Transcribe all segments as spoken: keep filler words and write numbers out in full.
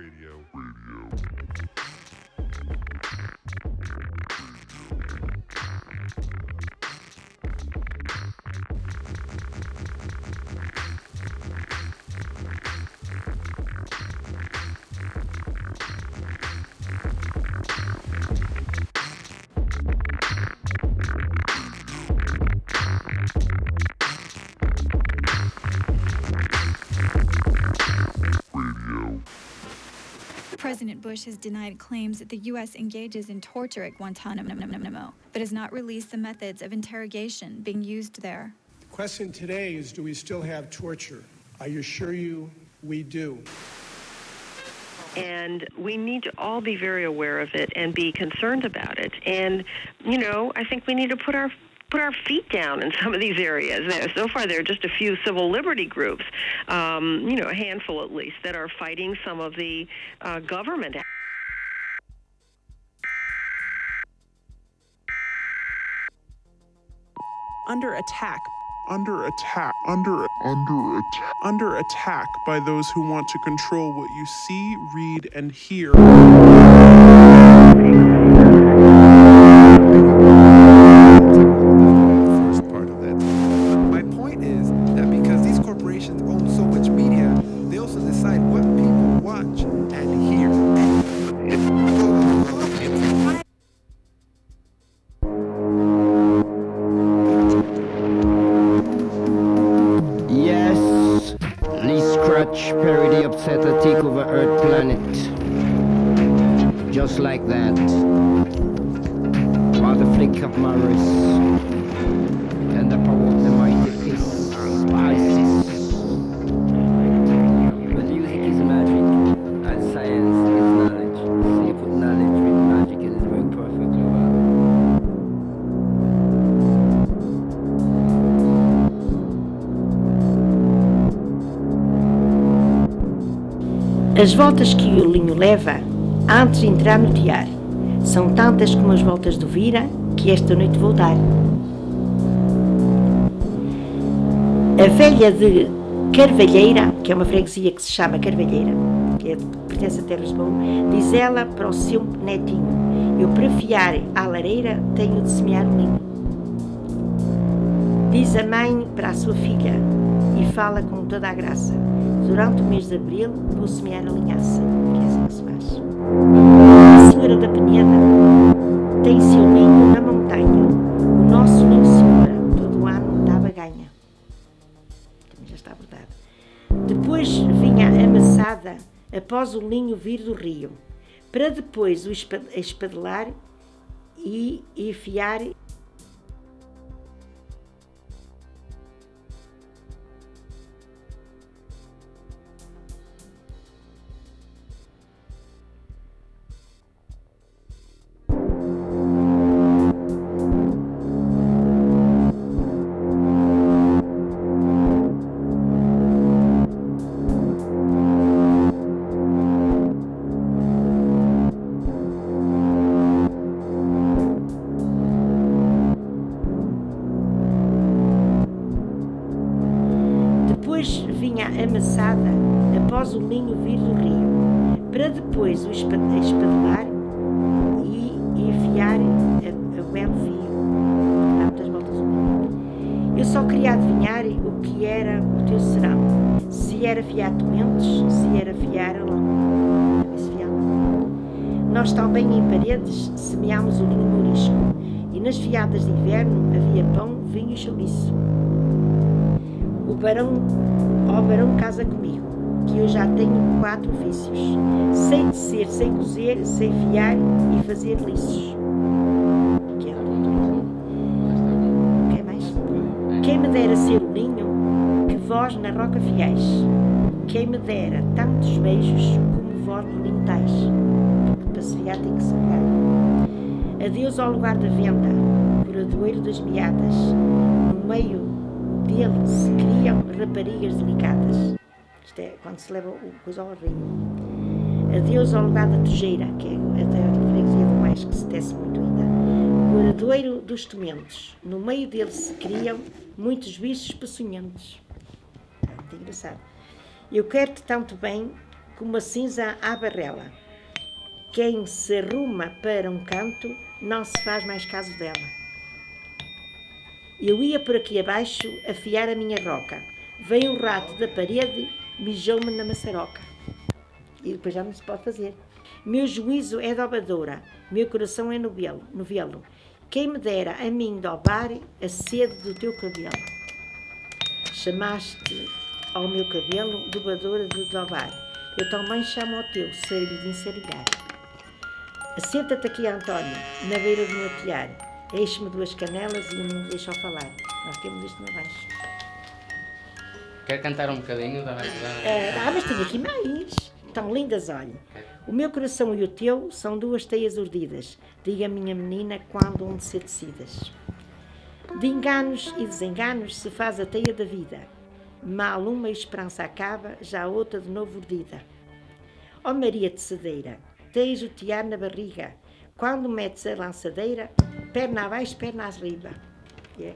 Radio. Radio. President Bush has denied claims that the U S engages in torture at Guantanamo, but has not released the methods of interrogation being used there. The question today is, do we still have torture? I assure you we do. And we need to all be very aware of it and be concerned about it. And, you know, I think we need to put our put our feet down in some of these areas. So far, there are just a few civil liberty groups, um, you know, a handful at least, that are fighting some of the uh, government. Under attack. Under attack. Under under attack. Under attack by those who want to control what you see, read, and hear. Parody upset a take over Earth planet. Just like that. While the flick of my wrist and the power of the mighty fist, ISIS. But music is magic, and science is knowledge. So you put knowledge with magic and it's work perfectly well. As voltas que o linho leva, antes de entrar no tiar, são tantas como as voltas do vira, que esta noite vou dar. A velha de Carvalheira, que é uma freguesia que se chama Carvalheira, que é, pertence a Terras Bom, diz ela para o seu netinho: eu para fiar à lareira tenho de semear o linho. Diz a mãe para a sua filha, e fala com toda a graça: durante o mês de abril vou semear a linhaça, que é assim que se faz. A senhora da Peneda tem seu ninho na montanha. O nosso ninho, senhora, todo ano dava ganha. Também já está bordado. Depois vinha a amassada após o linho vir do rio, para depois o espadelar e enfiar. Amassada após o linho vir do rio, para depois o espadelar e enfiar a, a belo fio. Dá muitas voltas o linho. Eu só queria adivinhar o que era o teu serão, se era fiar tomentes, se era fiar alão. Nós também em paredes semeámos o linho mourisco, e nas fiadas de inverno havia pão, vinho e chouriço. O barão, ó barão, casa comigo, que eu já tenho quatro ofícios. Sei tecer, sei cozer, sei fiar e fazer liços. Que é tudo. Quem mais? Quem me dera ser o linho que vós na roca fiais. Quem me dera tantos beijos como vós no linho tais. Porque para se fiar tem que se fiar. Adeus ao lugar da venda, curadoeiro das meadas, no meio dele se criam raparigas delicadas. Isto é quando se leva o coisa ao rio. Adeus ao lugar da tojeira, que é até a freguesia do mais, que se tece muito ainda. Curadoeiro dos tomentes. No meio dele se criam muitos bichos peçonhentos. Muito engraçado. Eu quero-te tanto bem como a cinza à barrela. Quem se arruma para um canto não se faz mais caso dela. Eu ia por aqui abaixo afiar a minha roca. Veio um rato da parede, mijou-me na maçaroca. E depois já não se pode fazer. Meu juízo é dobadoura, meu coração é novelo. novelo. Quem me dera a mim dobar a sede do teu cabelo. Chamaste ao meu cabelo dobadora de dobar. Eu também chamo ao teu, sarilho de ensarilhar. Assenta-te aqui, António, na beira do meu telhar. Eixe-me duas canelas e não me deixam falar. Nós temos isto na baixo. Quer cantar um bocadinho? Da... Ah, ah, mas tenho aqui mais. Tão lindas, olha. O meu coração e o teu são duas teias urdidas. Diga, minha menina, quando onde ser tecidas. De enganos e desenganos se faz a teia da vida. Mal uma esperança acaba, já outra de novo urdida. Ó Maria Tecedeira, tens o tiar na barriga. Quando metes a lançadeira, perna abaixo, perna arriba. Yeah.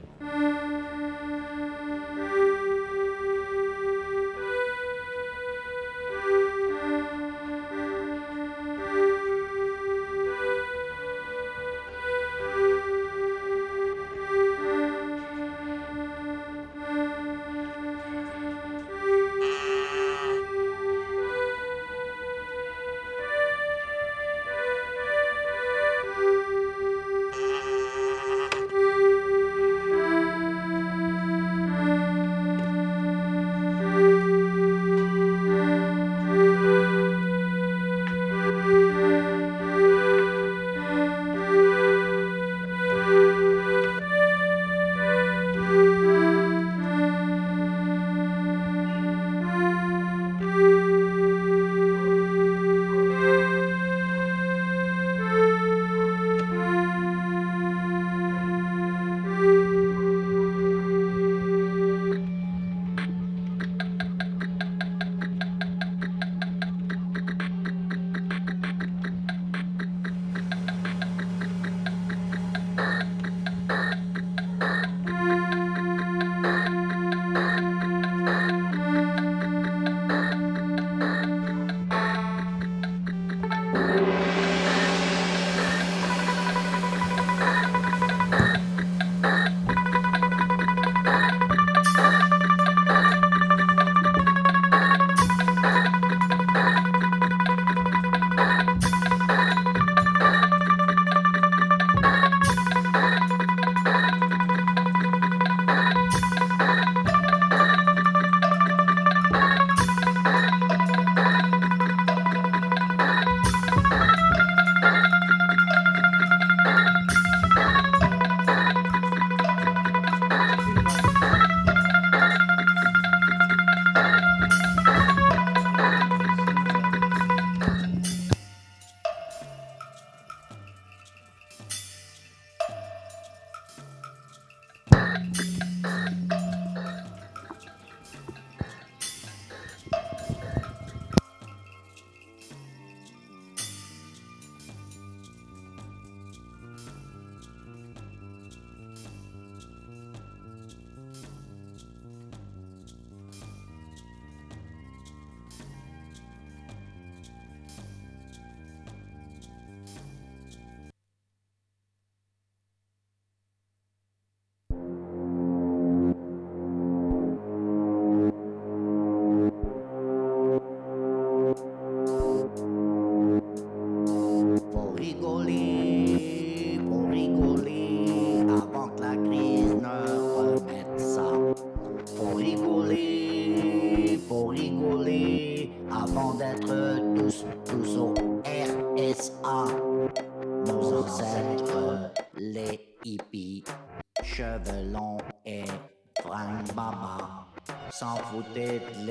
S'en foutait de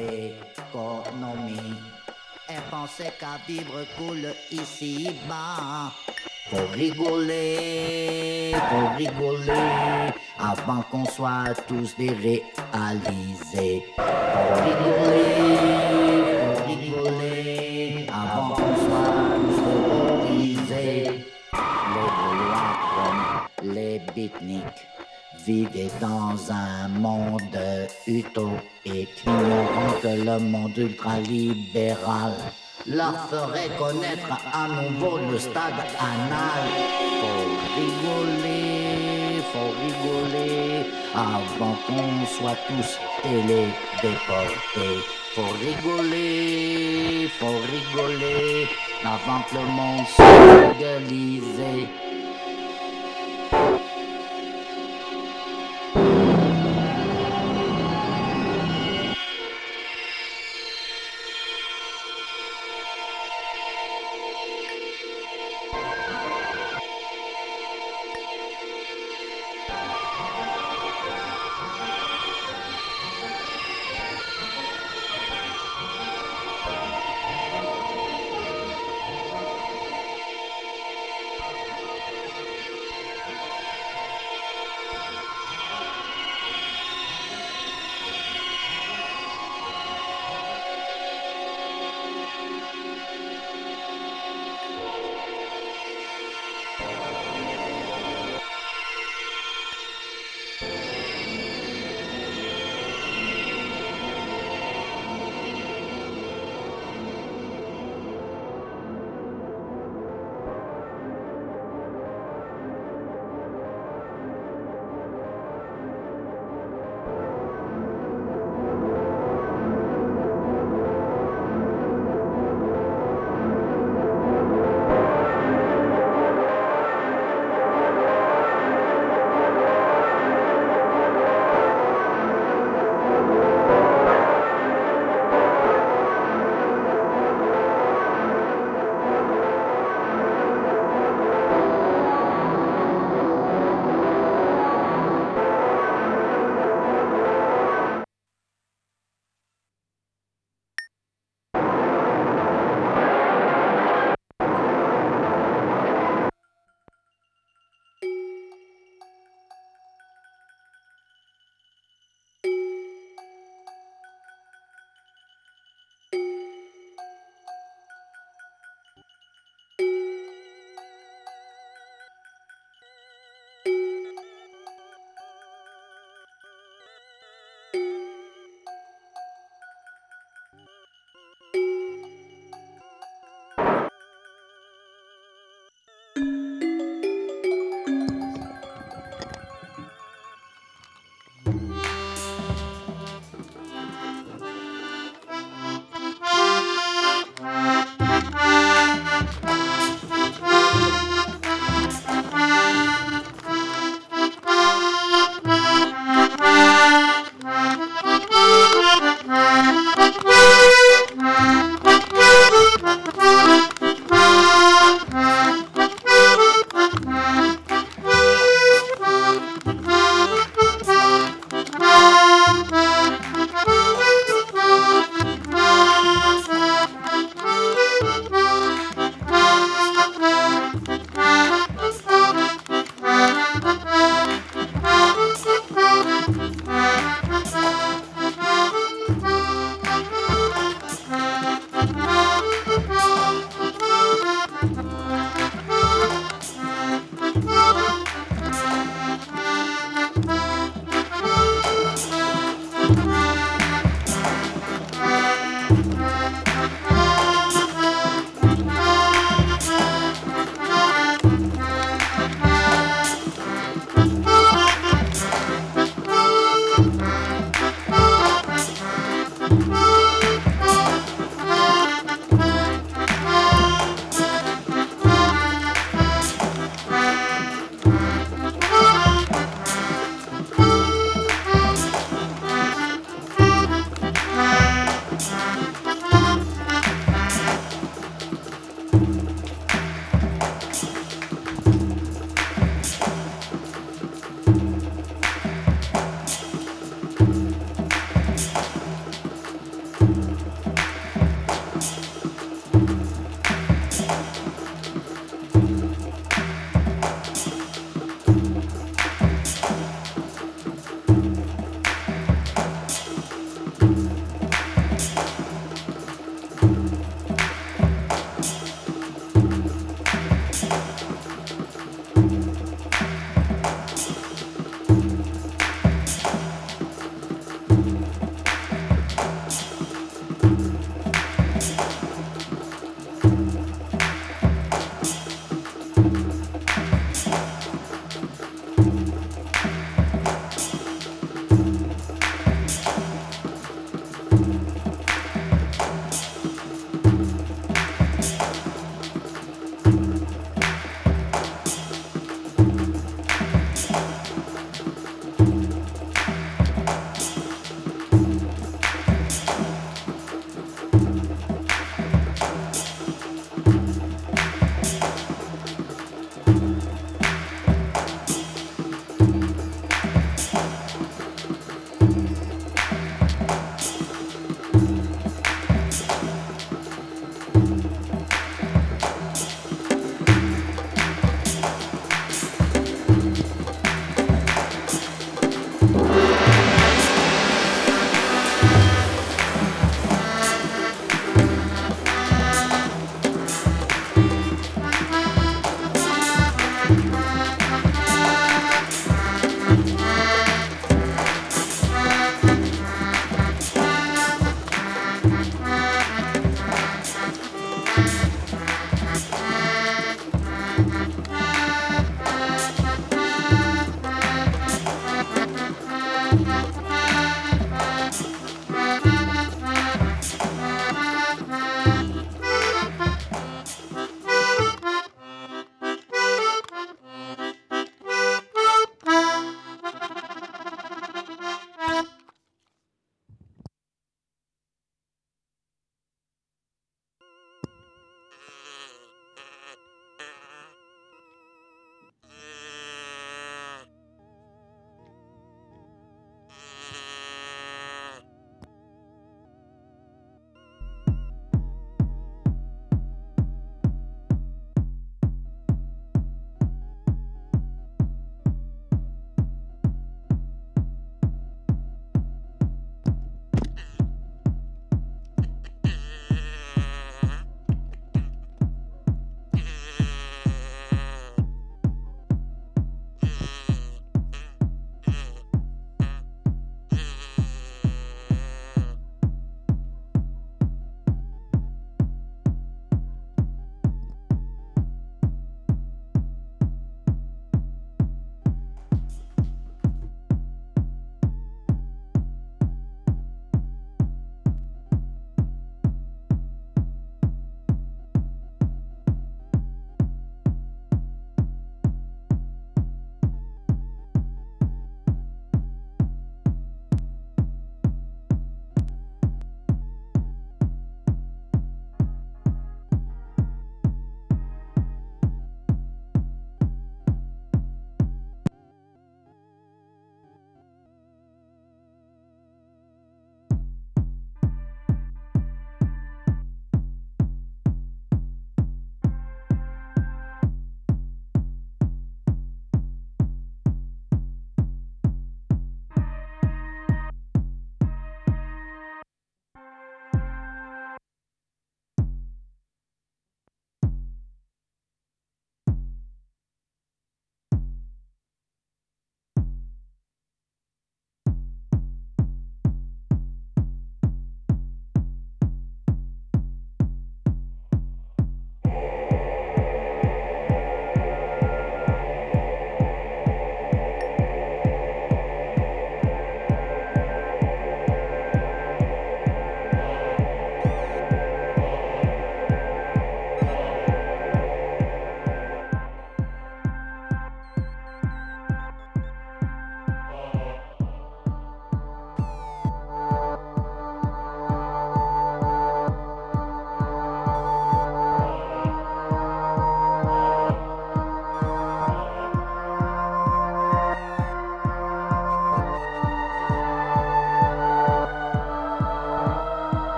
l'économie et pensait qu'à vivre cool ici-bas. Faut rigoler, faut rigoler avant qu'on soit tous déréalisés. Faut rigoler, faut rigoler avant qu'on soit tous terrorisés. Les Gaulois comme les beatniks vivaient dans un monde utopique, ignorant que le monde ultralibéral leur ferait connaître à nouveau le stade anal. Faut rigoler, faut rigoler, avant qu'on soit tous télédéportés. Faut rigoler, faut rigoler, avant que le monde soit légalisé.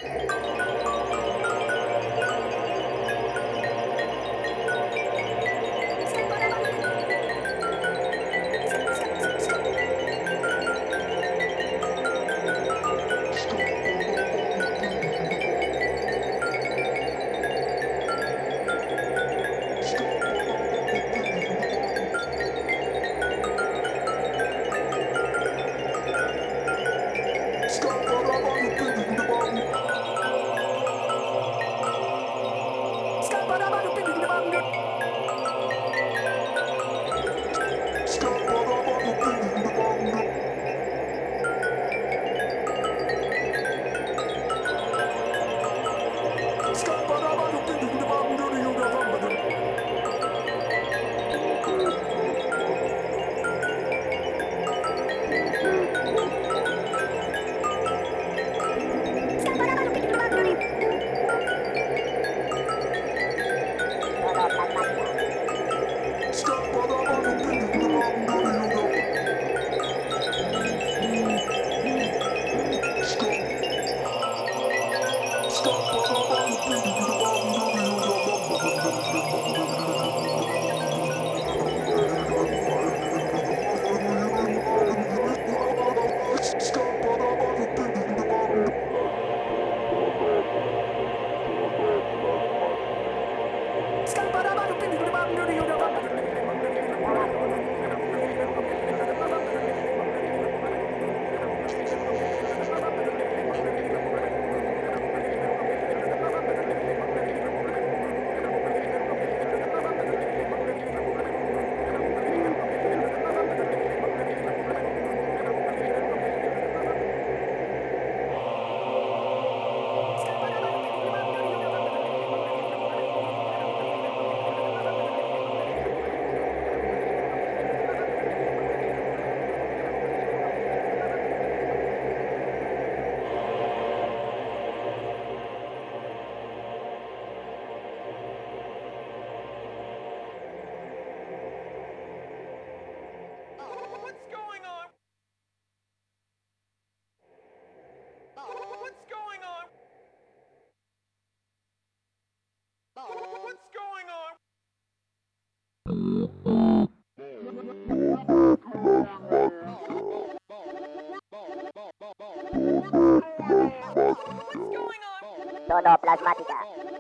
Tonoplasmática.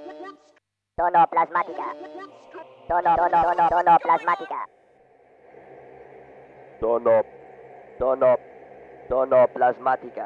Tonoplasmática. Tono, tono, tono, tonoplasmática. Tono, tono, tonoplasmática.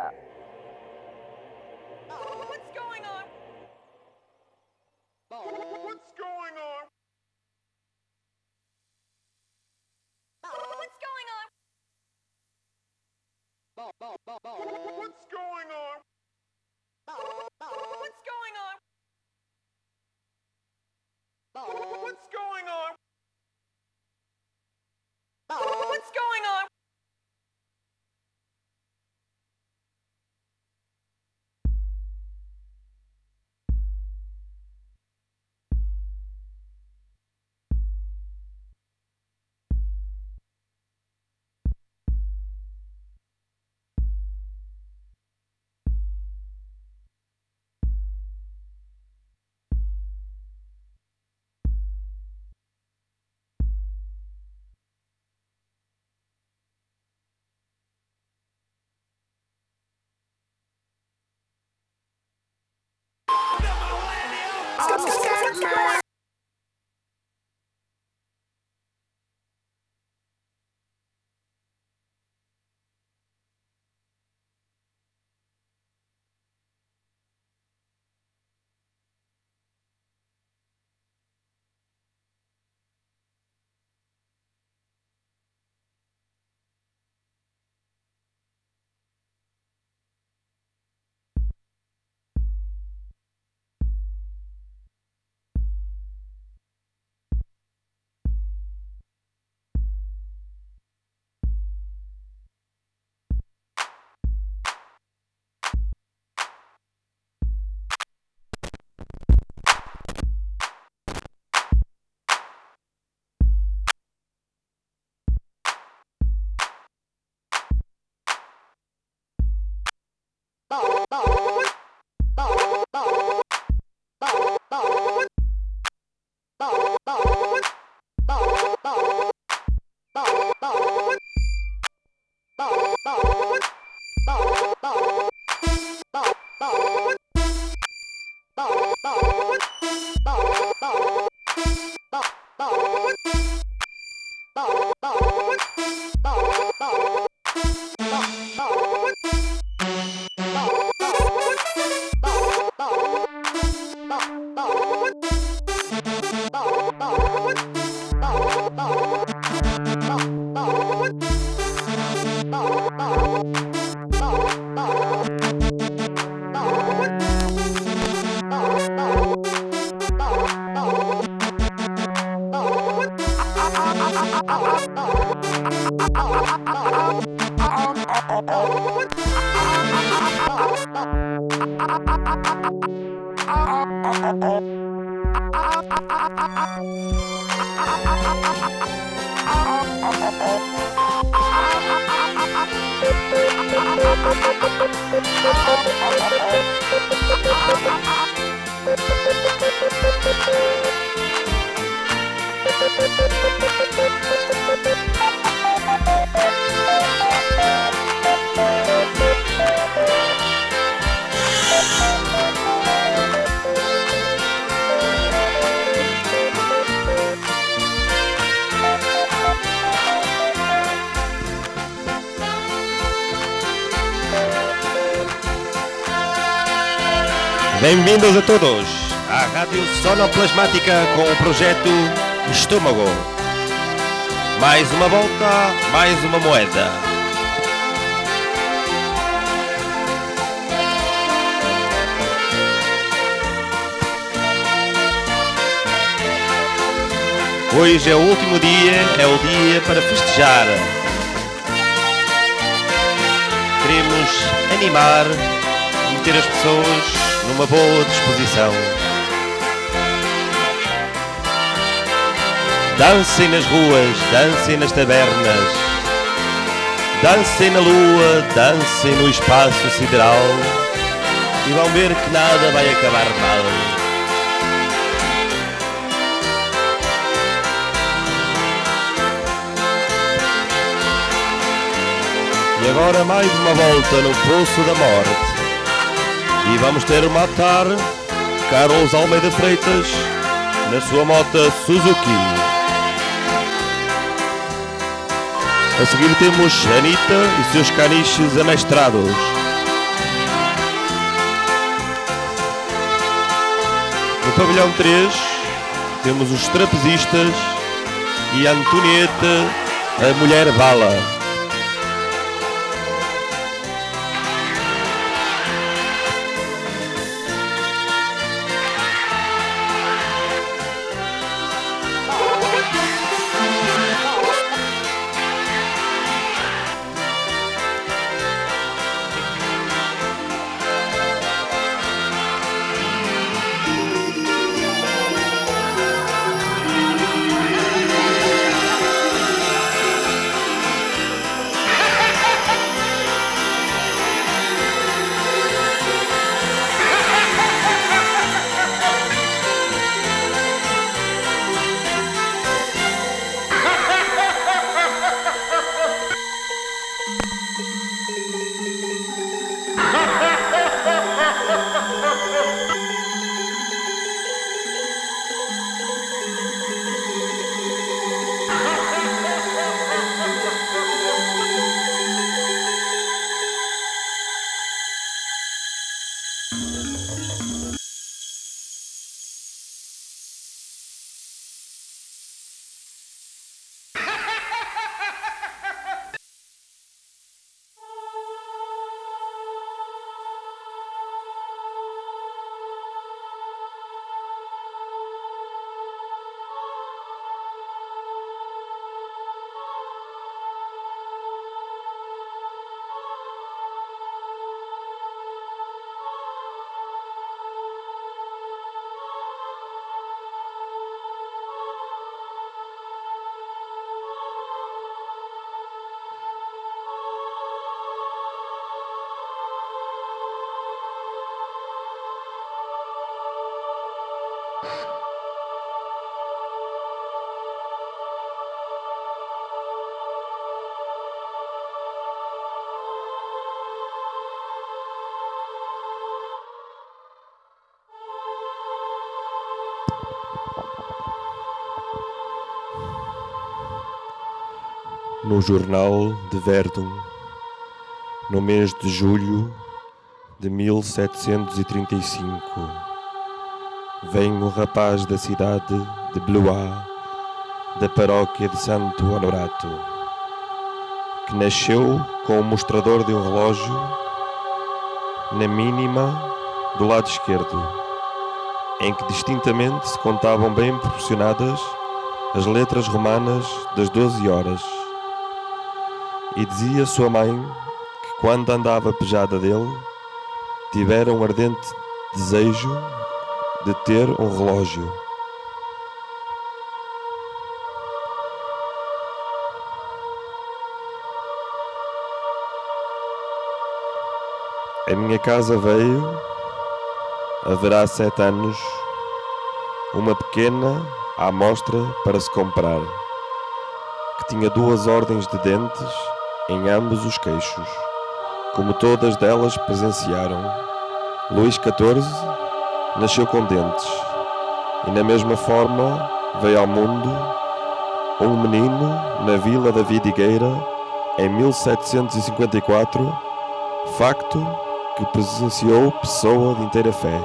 Bem-vindos a todos à Rádio Sonoplasmática com o projeto Estômago. Mais uma volta, mais uma moeda. Hoje é o último dia, é o dia para festejar. Queremos animar e meter as pessoas numa boa disposição. Dancem nas ruas, dancem nas tabernas, dancem na lua, dancem no espaço sideral e vão ver que nada vai acabar mal. E agora mais uma volta no Poço da Morte. E vamos ter uma matar Carlos Almeida Freitas na sua moto Suzuki. A seguir temos Anitta e seus caniches amestrados. No pavilhão três temos os trapezistas e a Antonieta, a mulher bala. No jornal de Verdun, no mês de julho de mil setecentos e trinta e cinco, vem um rapaz da cidade de Blois, da paróquia de Santo Honorato, que nasceu com o mostrador de um relógio na mínima do lado esquerdo, em que distintamente se contavam bem proporcionadas as letras romanas das doze horas. E dizia sua mãe que quando andava pejada dele, tivera um ardente desejo de ter um relógio. A minha casa veio, haverá sete anos, uma pequena amostra para se comprar, que tinha duas ordens de dentes em ambos os queixos, como todas delas presenciaram. Luís catorze nasceu com dentes, e na mesma forma veio ao mundo um menino na vila da Vidigueira em mil setecentos e cinquenta e quatro, facto que presenciou pessoa de inteira fé.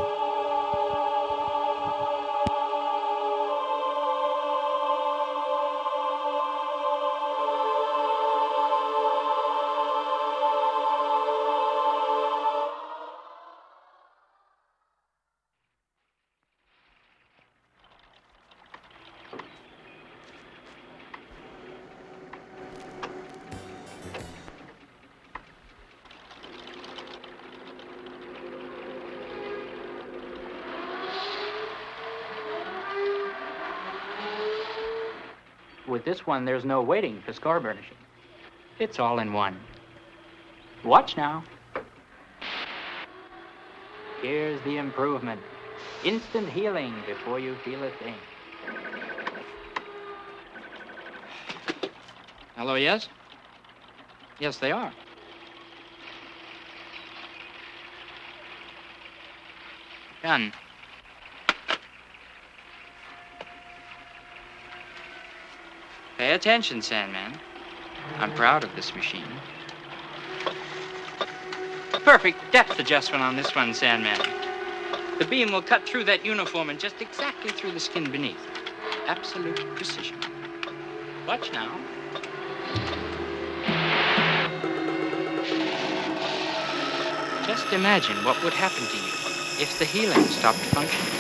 With this one, there's no waiting for scar burnishing. It's all in one. Watch now. Here's the improvement. Instant healing before you feel a thing. Hello, yes? Yes, they are. Done. Pay attention, Sandman. I'm proud of this machine. Perfect depth adjustment on this one, Sandman. The beam will cut through that uniform and just exactly through the skin beneath. Absolute precision. Watch now. Just imagine what would happen to you if the healing stopped functioning.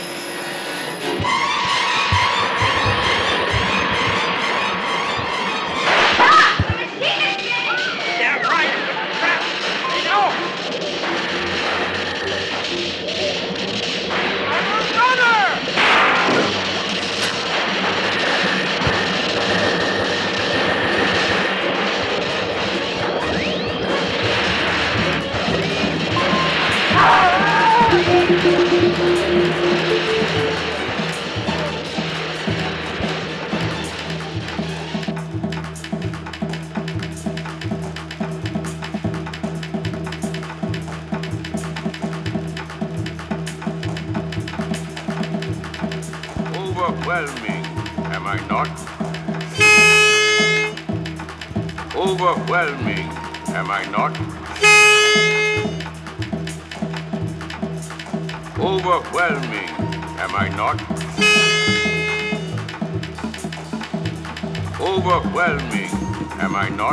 Overwhelming, am I not? Overwhelming, am I not? Overwhelming, am I not? Overwhelming, am I not?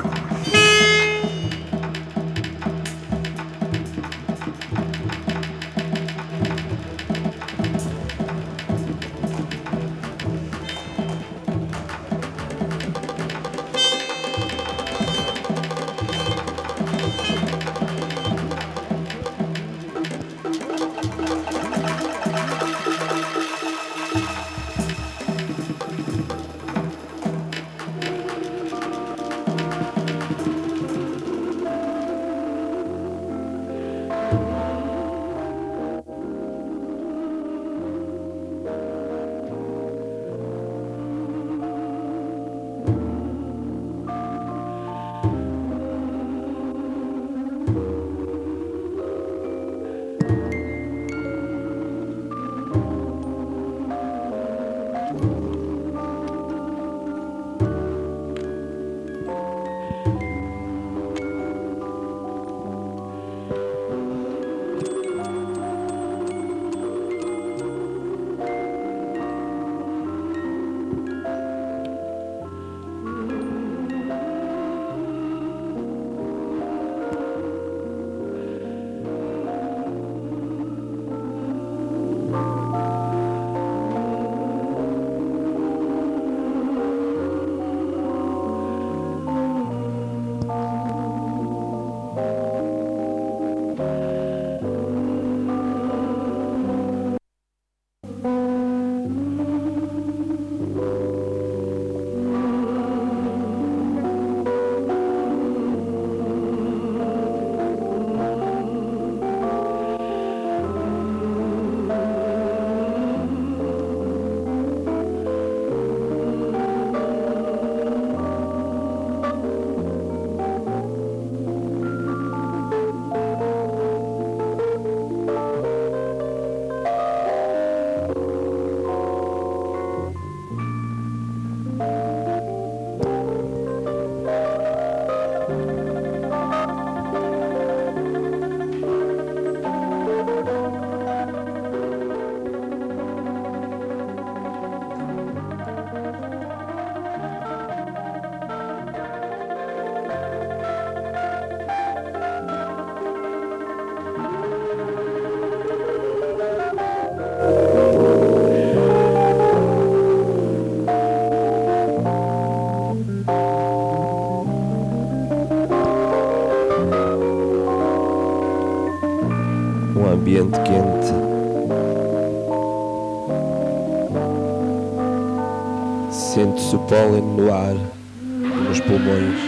Sente-se o pólen no ar, nos pulmões.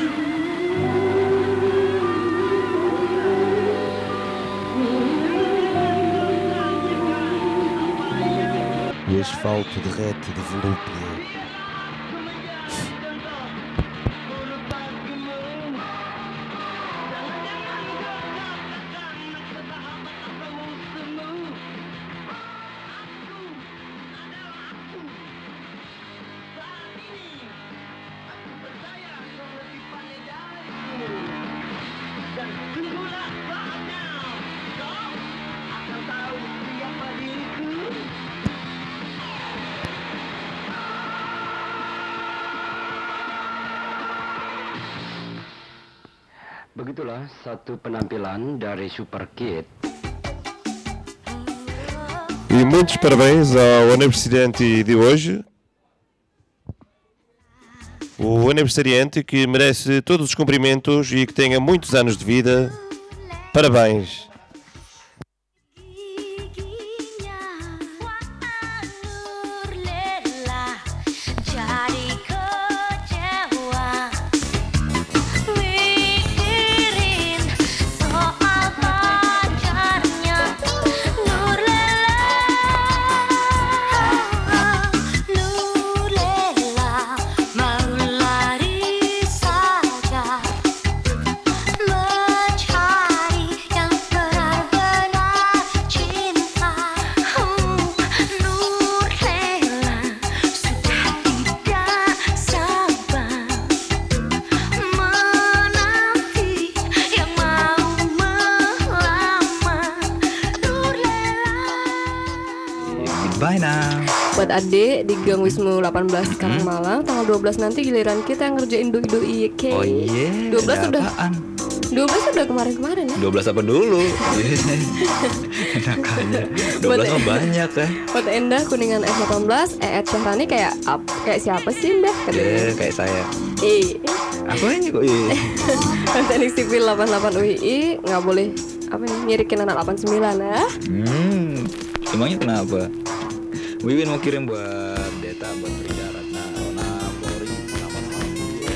O asfalto derrete de volúpia. Begitulah satu penampilan dari Super Kid. E muitos parabéns ao aniversariante de hoje. O aniversariante que merece todos os cumprimentos e que tenha muitos anos de vida. Parabéns. Buat adik di Gang Wismu delapan belas sekarang hmm? Malang tanggal dua belas nanti giliran kita yang ngerjain doi-doi. Oke. Oh iya. Yeah. dua belas udah. dua belas udah kemarin-kemarin ya. dua belas apa dulu? Enak aja. dua belas mah banyak ya. Buat Endah Kuningan F delapan belas, Eet Syahrani kayak up, kayak siapa sih Endah? Ya, yeah, kayak saya. Ih. Aku aja kok iya. Teknik sipil delapan puluh delapan U I I nggak boleh apa nih nyirikin anak delapan puluh sembilan ya. Hmm. Emangnya kenapa? Wiwin mau kirim buat Deta, buat Frida, Ratna, Rona, Flori, selamat malam ya.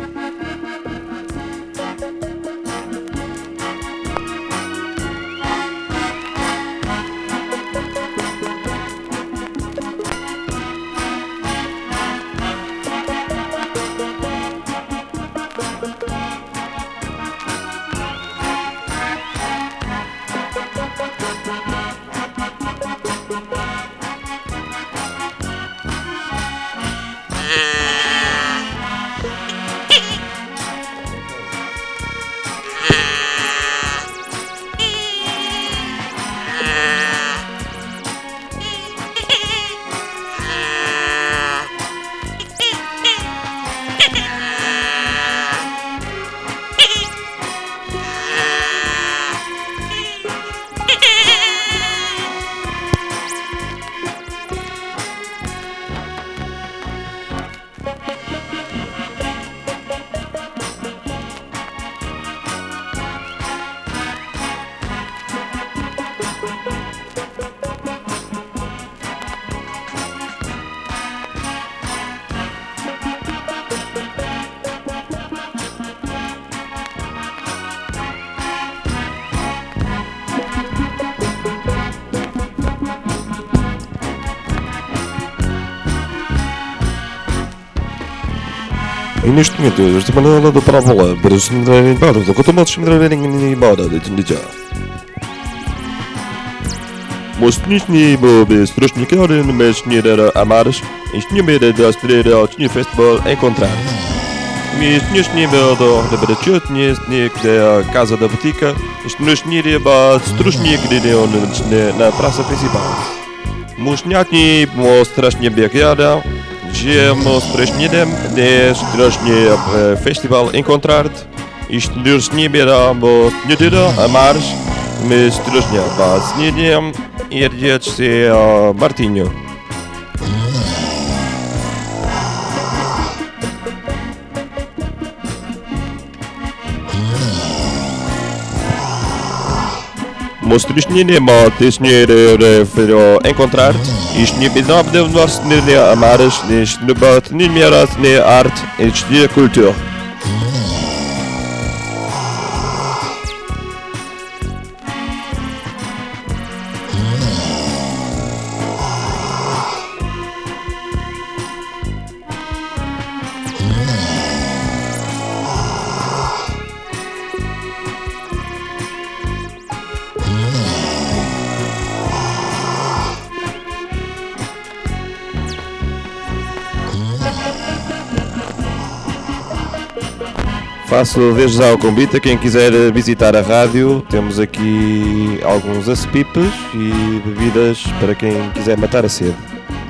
E neste momento eu estou mandando do para volar para os embora do que todos me embora de já. Mostnishni bobe stroshnikare no mesnira amares, istnimere da strera altni festival encontrar. Mi istnishni do da brachotni istnik da casa da botica, istnishni ba strushnik de na praça principal. Musniatni mostrashni bekiada. Žijemo s prejšnjim, da strašni festival encontrar, ištrušni bera bo snedira, a marš, mi strašni pa snedjem, jer je se Martinho. monstros nem mortes, nem encontrar, isto nem bizarro de nós, nem amaras, nem snubot, nem miras, nem arte, nem cultura. Faço desde já o convite a quem quiser visitar a rádio. Temos aqui alguns acepipes e bebidas para quem quiser matar a sede.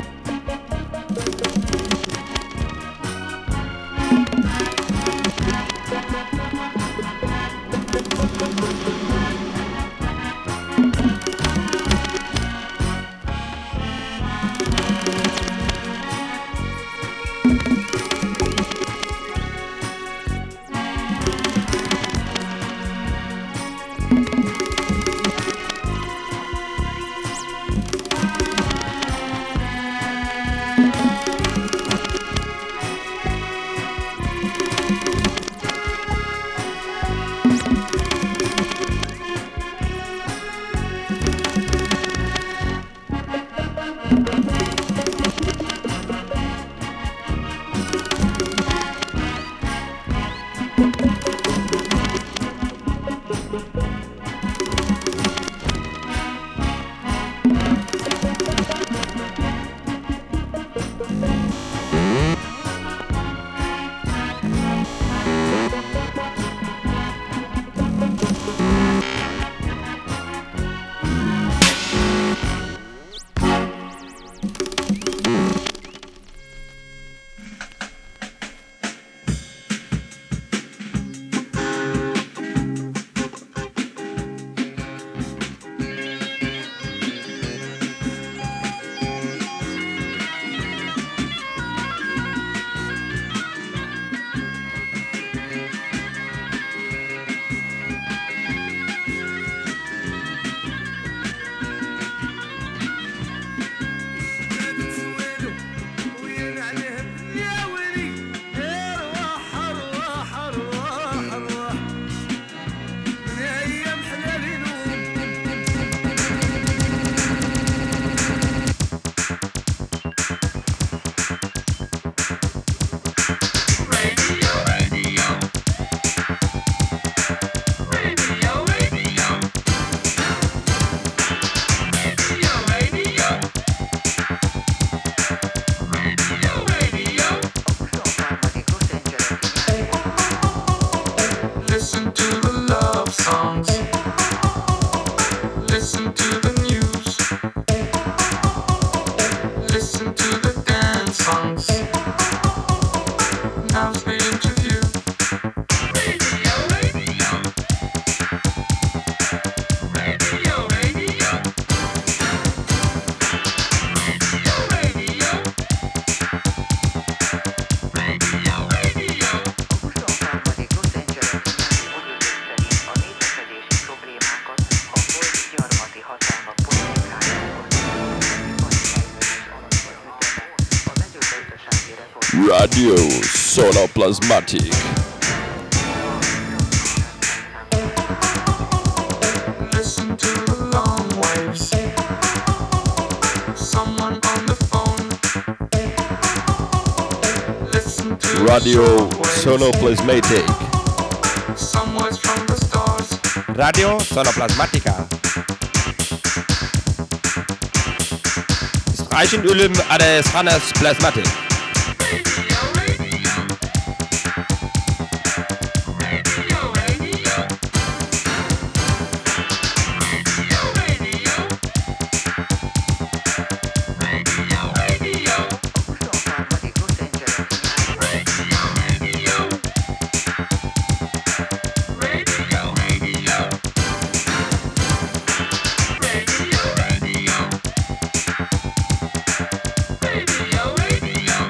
Radio Sonoplasmatic. Listen to the long waves. Someone on the phone. Listen to Radio Sonoplasmatic. some words from the stars. Radio Sonoplasmatica. Streichen Ölüm Ades Hannes Plasmatic. Radio, radio.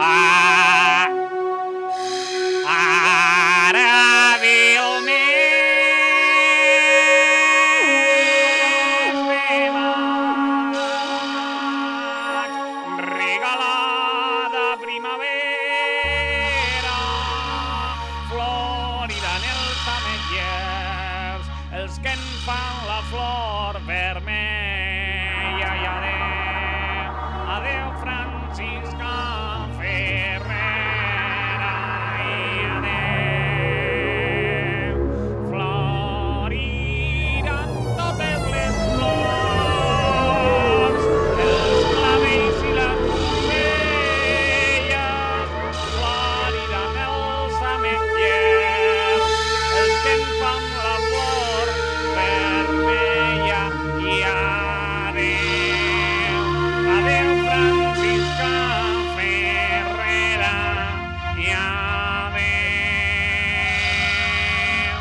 Ah, ara ve el mes de maig, regalada primavera, floriran els ametllers, els que en fan la flor vermella. I adeu, adeu Francisca Ferrera, i adeu, floriran totes les flors, els clavells i les roselles, floriran els ametllers, els que en fan la flor vermella. I adeu, adeu Francisca Ferrera, i adeu.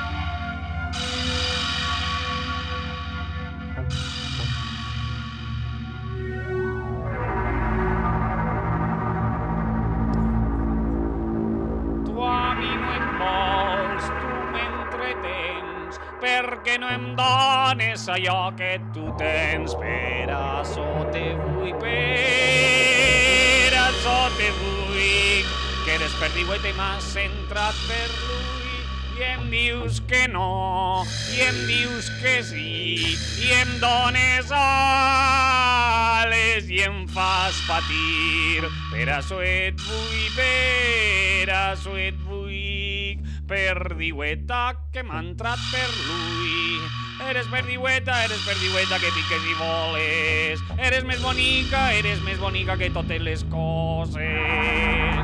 Tu a mi no em vols, tu m'entretens, perquè no em dones allò que tu tens. Per açò te vull, per açò te vull, que eres perdiueta i m'has entrat per l'ull, i em dius que no, i em dius que sí, i em dones ales i em fas patir. Per açò et vull, per açò et vull, perdiueta que m'ha entrat per l'ull. Eres perdiueta, eres perdiueta que piques i voles. Eres més bonica, eres més bonica que totes les coses.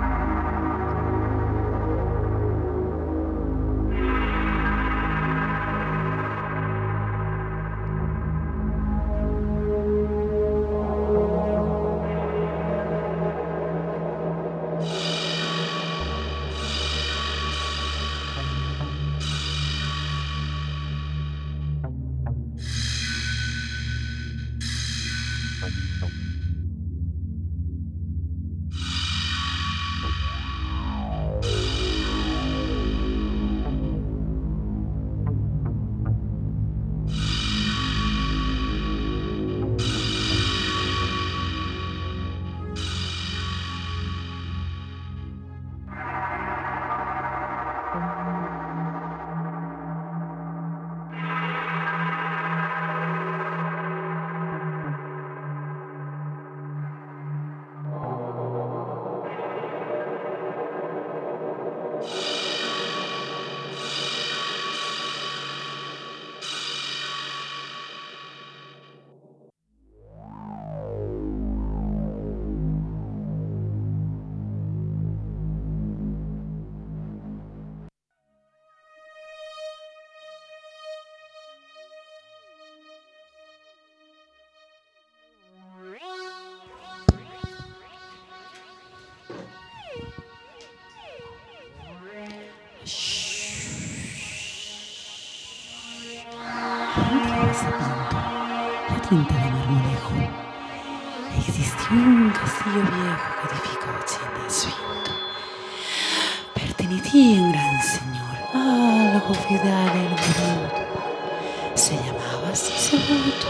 Tinta de Marmolejo. Existió un castillo viejo que edificó Ceniciento. Pertenecía a un gran señor, algo feudal y bruto. Se llamaba Sisebuto.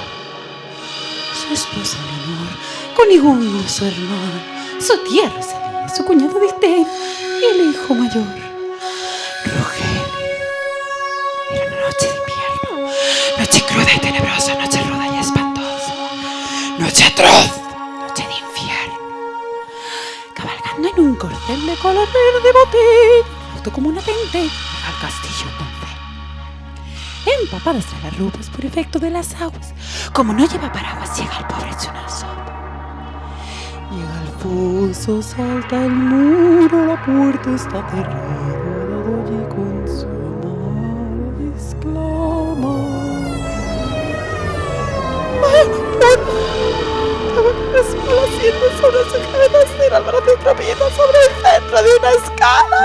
Su esposa Leonor, con Iguno, su hermano, su tierra Sevilla, su cuñado Distén y el hijo mayor, Rogelio. Era una noche de invierno, noche cruda y tenebrosa, noche ruda y espantosa, noche atroz, noche de infierno. Cabalgando en un corcel de color verde botella, alto como una tente, llega al castillo Don Fe. Empapadas tras las ropas por efecto de las aguas, como no lleva paraguas, llega el pobre hecho una sopa. Llega al foso, salta el muro, la puerta está cerrada, la doña con su amor exclama: ¡Bueno, bueno! Estaba que resbala haciendo sobre su cabeza y Álvaro se tropieza sobre el centro de una escala.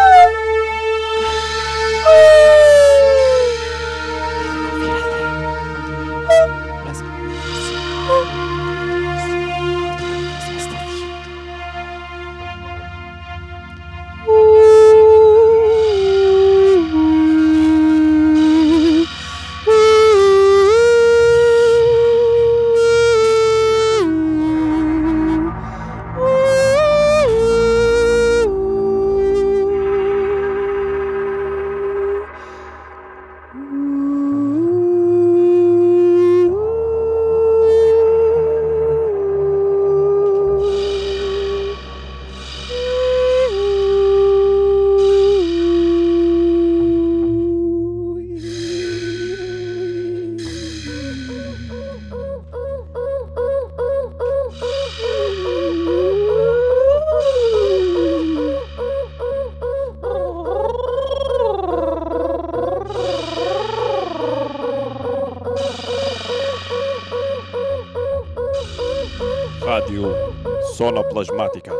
sonoplasmática.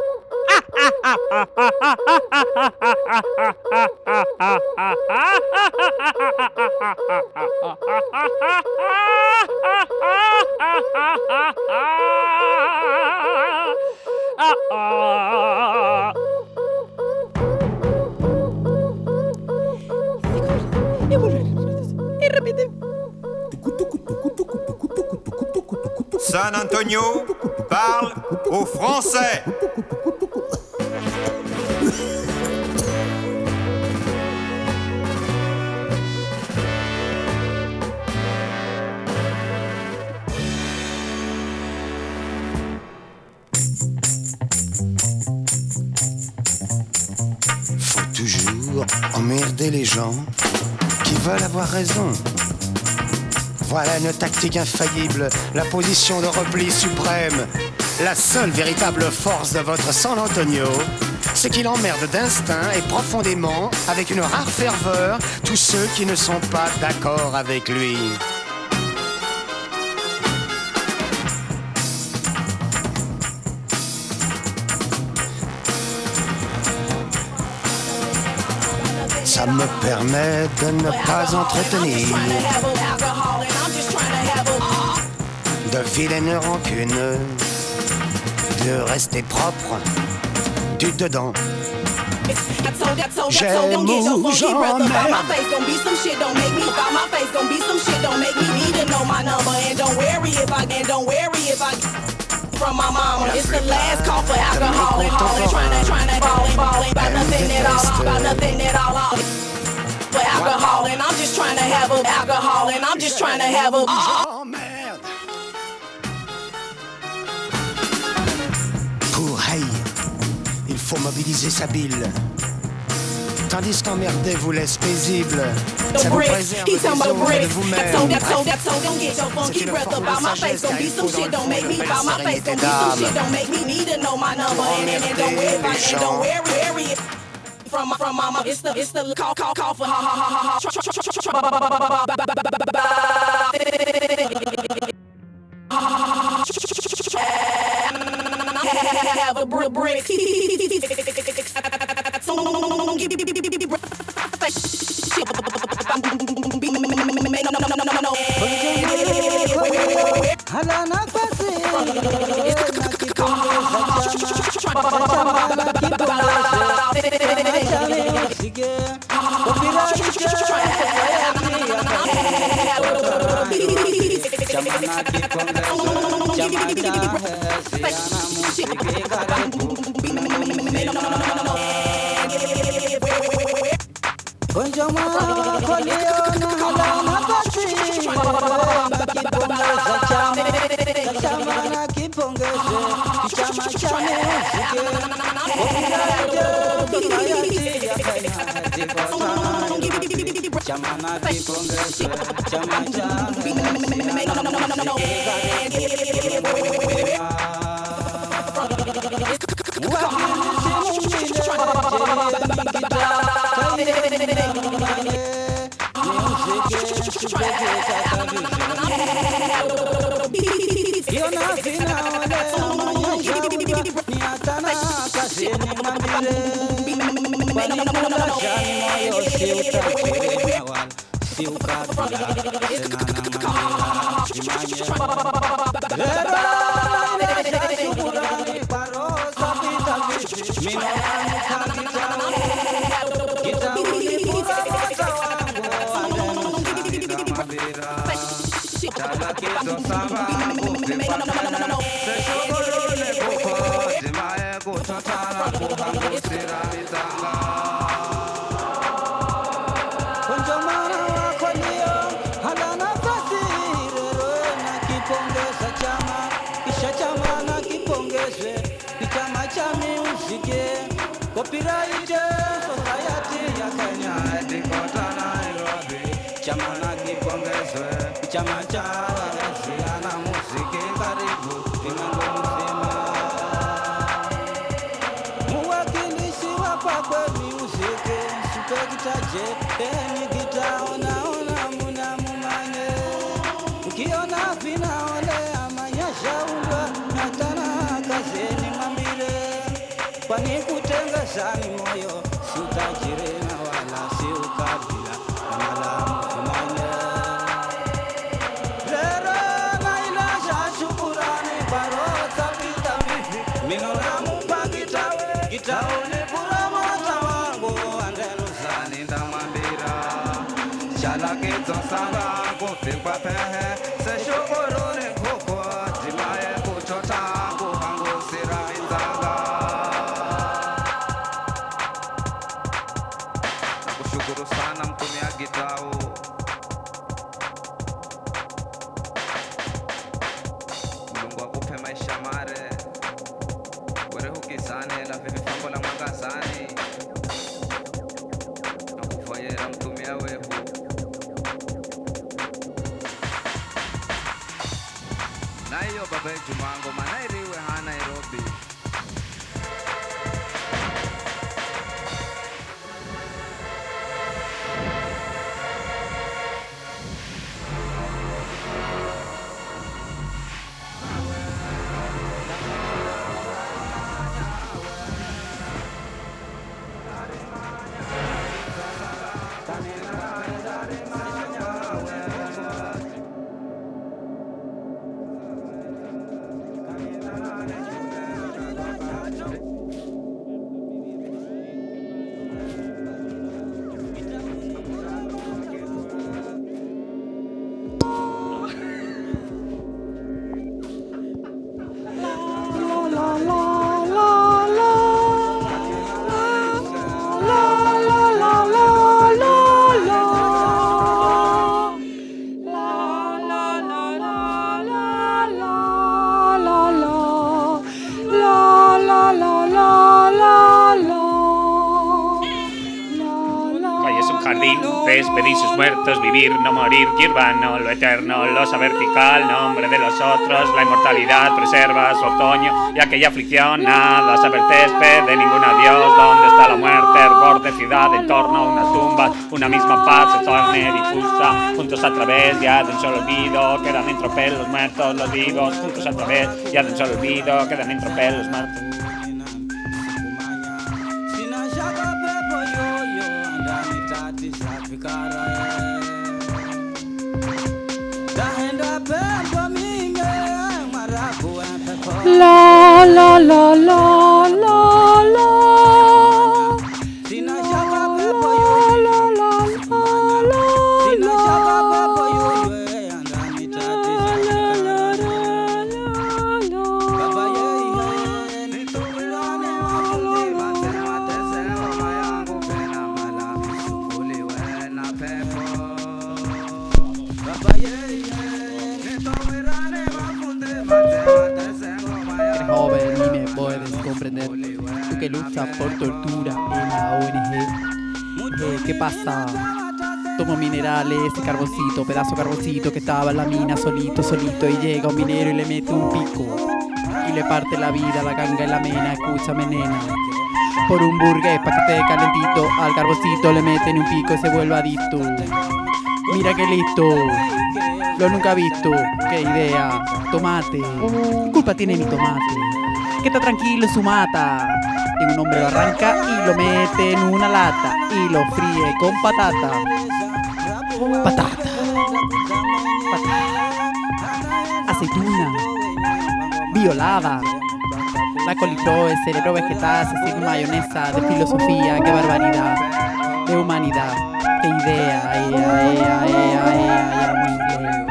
San Antonio parle aux Français. Faut toujours emmerder les gens qui veulent avoir raison. Voilà une tactique infaillible, la position de repli suprême. La seule véritable force de votre San Antonio, c'est qu'il emmerde d'instinct et profondément, avec une rare ferveur, tous ceux qui ne sont pas d'accord avec lui. Ça me permet de ne pas entretenir de vilaines rancunes, de rester propre du dedans. J'aime ou j'emmerde. From my mama, it's the last call for alcohol and hauling, trying to, trying to ball and ball and about nothing at all, about nothing at all. For alcohol and I'm just trying to have a alcohol and I'm just trying to have a. Oh merde. Pour haïr, il faut mobiliser sa bile. Tandis qu'emmerder vous laisse paisible. Ça vous préserve des autres et de vous-même. C'est une forme de sagesse car il faut dans le fond de belle sérénité d'âme. Pour emmerder les gens. From from mama, it's the it's the call call call for ha ha ha ha. Have a brick brick. Ukiona vinaolea manyasha undwa natana kazeni mami utengezani moyo, si utajiri na wala si ukabila, wanadamu kimane. Lero na ilasha shukurani barota pita vivi, minoramu pa gitawe, gitaone pura mota wangu, andenu zani ndamambira, chala kito sanga kufikwa pehe, se shukuruni kukwa, jimaye kuchota kuhangu sira inzanga. Nakushukuru sana mtumia gitao. Mungu akupe maisha mare, were hukisane la vivi fambo la mwangasani, nakufayera mtumia wehu. Na hiyo baba Jumango manairiwe ha Nairobi. Pedir sus muertos, vivir, no morir, Girbano, lo eterno, losa vertical, nombre de los otros, la inmortalidad preserva su otoño y aquella aflicción, nada sabe el césped de ningún adiós, donde está la muerte, hervor de ciudad, en torno a una tumba, una misma paz se torne difusa, juntos a través ya de un solo olvido, quedan en tropel los muertos, los vivos, juntos a través ya de un solo olvido, quedan en tropel los muertos. La la la la la la. Sina shaka pepo yo la la la la. Sina shaka pepo yo yo andani tati la la la la. Baba ye ye ni tu milane mafundi mate mate se mama yangu pena mala sukuli we na pepo. Baba ye ye ni tu milane mafundi mate mate se joven y me puedes comprender. Tú que luchas por tortura en la O N G. Eh, ¿Qué pasa? Tomo minerales, ese carboncito, pedazo de carboncito que estaba en la mina solito, solito. Y llega un minero y le mete un pico. Y le parte la vida, la ganga y la mena. Escúchame, nena. Por un burgués pa' que esté calentito, al carboncito le meten un pico y se vuelve adicto. Mira qué listo. Lo nunca visto, qué idea. Tomate, ¿qué culpa tiene mi tomate? Que está tranquilo en su mata. Y un hombre lo arranca y lo mete en una lata y lo fríe con patata. Patata, patata, aceituna, violada. La coliflor, el cerebro vegetal, se sirve mayonesa de filosofía, qué barbaridad, de humanidad, qué idea, ea, ea, ea, ea, ea, muy bien.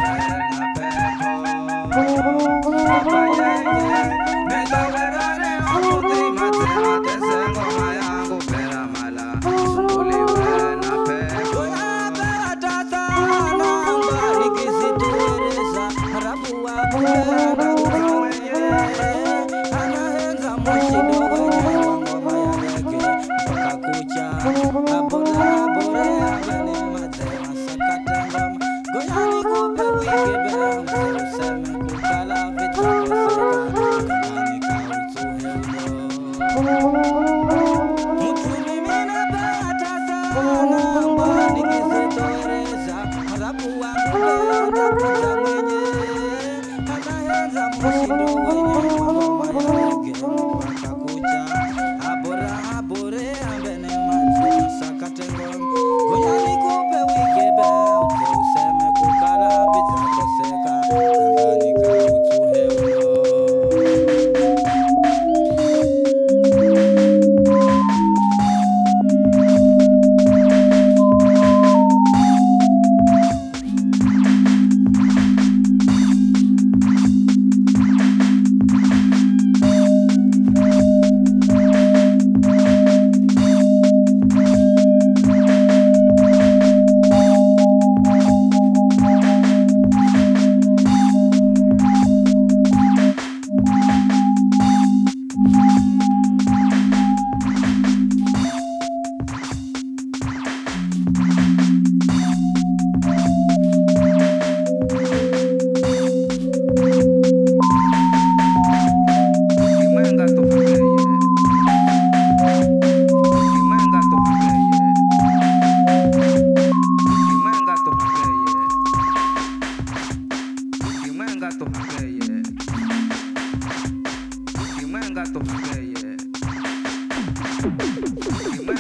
Abora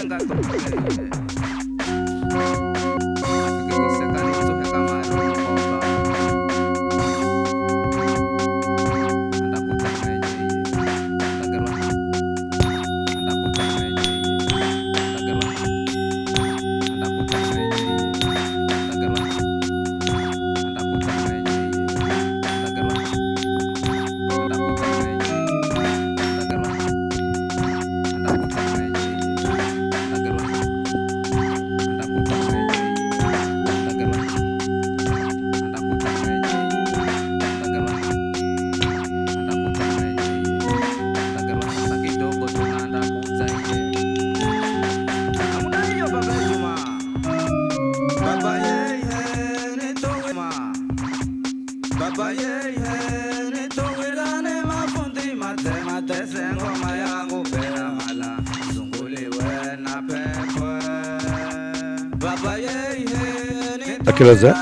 A que horas é?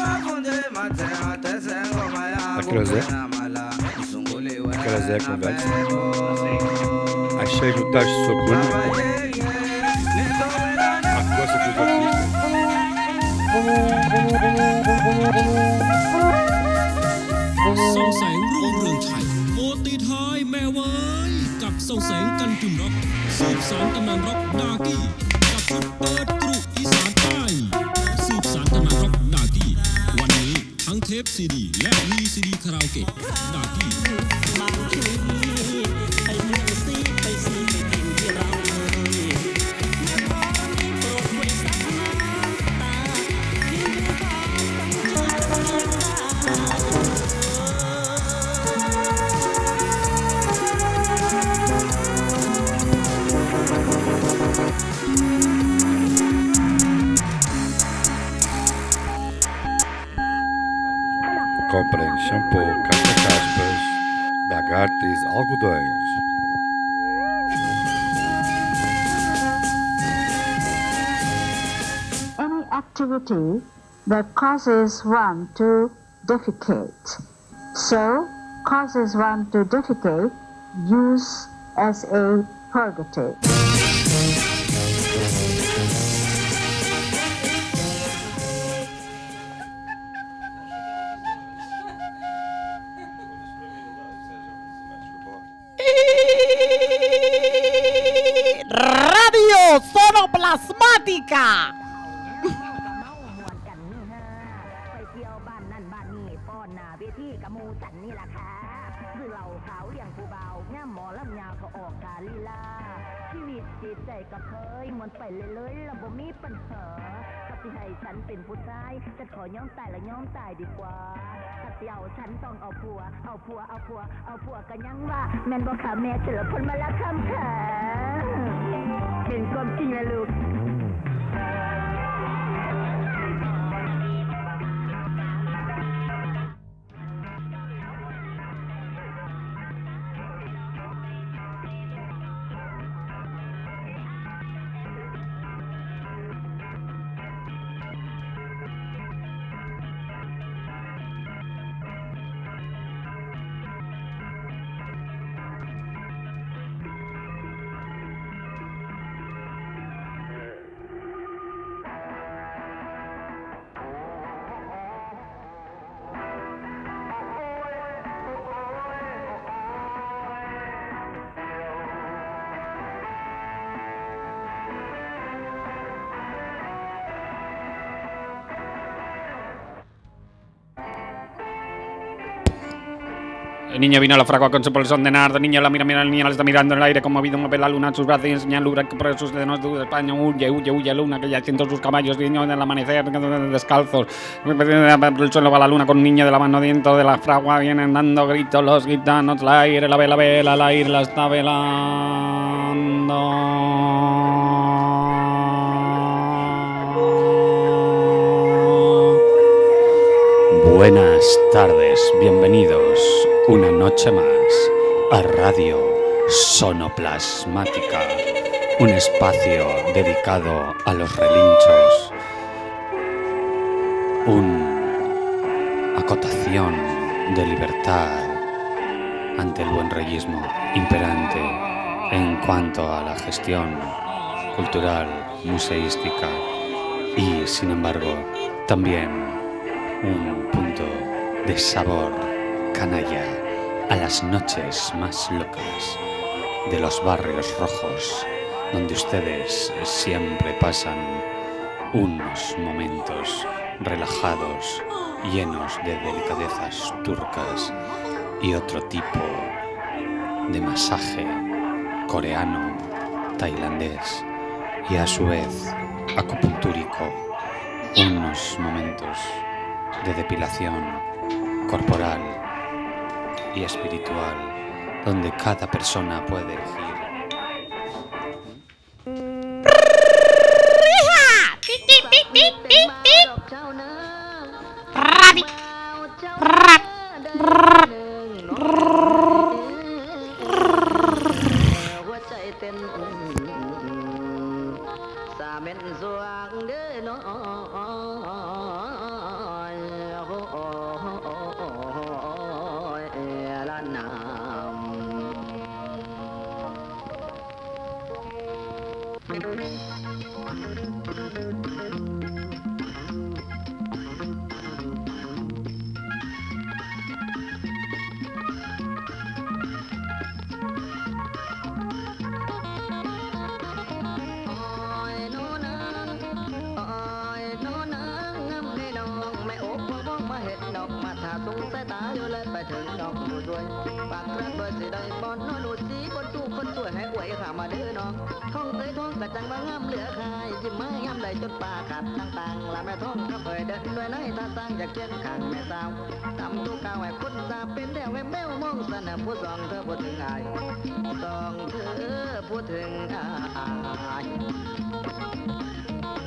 A que horas é? A que horas é a conversa? Às seis no Tacho de Socorro. À força dos artistas. Song Seng รุ่งเรืองชัยโอตีท้ายแม่เว้ยกับส่งแสงกันกึ่งร็อกสืบสานตำนานร็อกดากี้กับชุดเปิดกรุอีสานใต้สืบสานตำนานร็อกดากี้วันนี้ทั้งเทปซีดีและวีซีดีคาราโอเกะดากี้ Comprem shampoo, caça-caspas, lagartes, algodões. Any activity that causes one to defecate. So, causes one to defecate, use as a purgative. Radio Sonoplasmática. El niño vino a la fragua con su pulsón de nardo. El niño la mira, mira, el niño la está mirando en el aire como movido mueve la luna en sus brazos y enseña lura que por sus dedos de España huye, huye, huye luna que ya siento sus caballos niño del amanecer descalzos. El suelo va la luna con un niño de la mano dentro de la fragua vienen dando gritos los gitanos. El aire, la vela, vela, el aire la está velando. Buenas tardes, bienvenidos una noche más a Radio Sonoplasmática, un espacio dedicado a los relinchos, una acotación de libertad ante el buen reyismo imperante en cuanto a la gestión cultural, museística y, sin embargo, también un punto de sabor canalla a las noches más locas de los barrios rojos, donde ustedes siempre pasan unos momentos relajados, llenos de delicadezas turcas y otro tipo de masaje coreano, tailandés y a su vez acupuntúrico, unos momentos de depilación corporal y espiritual, donde cada persona puede elegir.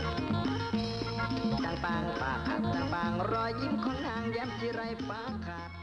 Bang ปากขัดจางบางรอยยิ้มของนางแย้มที่ไรฟ้าขาด